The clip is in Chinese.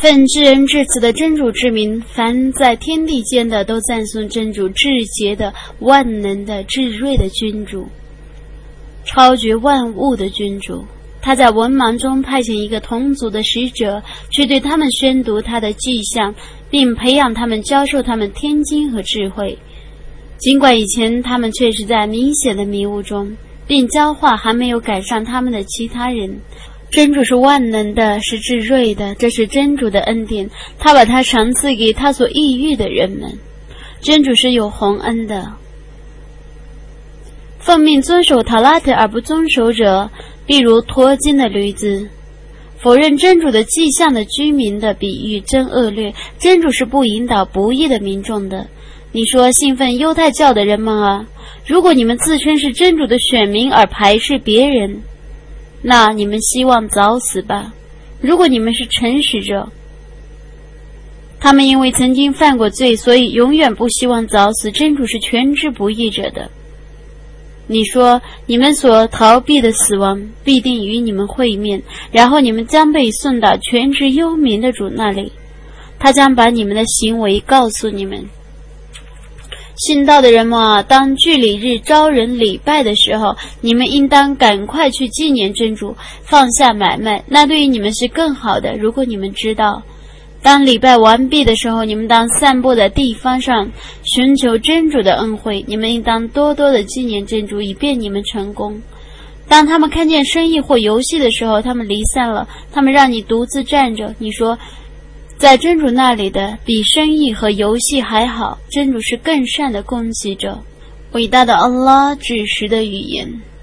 奉至仁至慈的真主之名，凡在天地间的都赞颂真主至洁的、万能的、至睿的君主，超绝万物的君主。他在文盲中派遣一个同族的使者，去对他们宣读他的迹象，并培养他们，教授他们天经和智慧。尽管以前他们却是在明显的迷雾中，并教化还没有赶上他们的其他人。真主是万能的，是至睿的，这是真主的恩典，他把它赏赐给他所抑郁的人们。真主是有宏恩的。奉命遵守塔拉特而不遵守者，例如脱筋的驴子。否认真主的迹象的居民的比喻真恶劣，真主是不引导不义的民众的。你说信奉犹太教的人们啊，如果你们自称是真主的选民而排斥别人，那你们希望早死吧。如果你们是诚实者，他们因为曾经犯过罪，所以永远不希望早死，真主是全知不义者的。你说你们所逃避的死亡必定与你们会面，然后你们将被送到全知幽冥的主那里，他将把你们的行为告诉你们。信道的人们啊，当聚礼日招人礼拜的时候，你们应当赶快去纪念真主，放下买卖，那对于你们是更好的，如果你们知道。当礼拜完毕的时候，你们当散布在地方上寻求真主的恩惠，你们应当多多的纪念真主，以便你们成功。当他们看见生意或游戏的时候，他们离散了，他们让你独自站着，你说在真主那里的比生意和游戏还好，真主是更善的供给者。伟大的安拉指示的语言。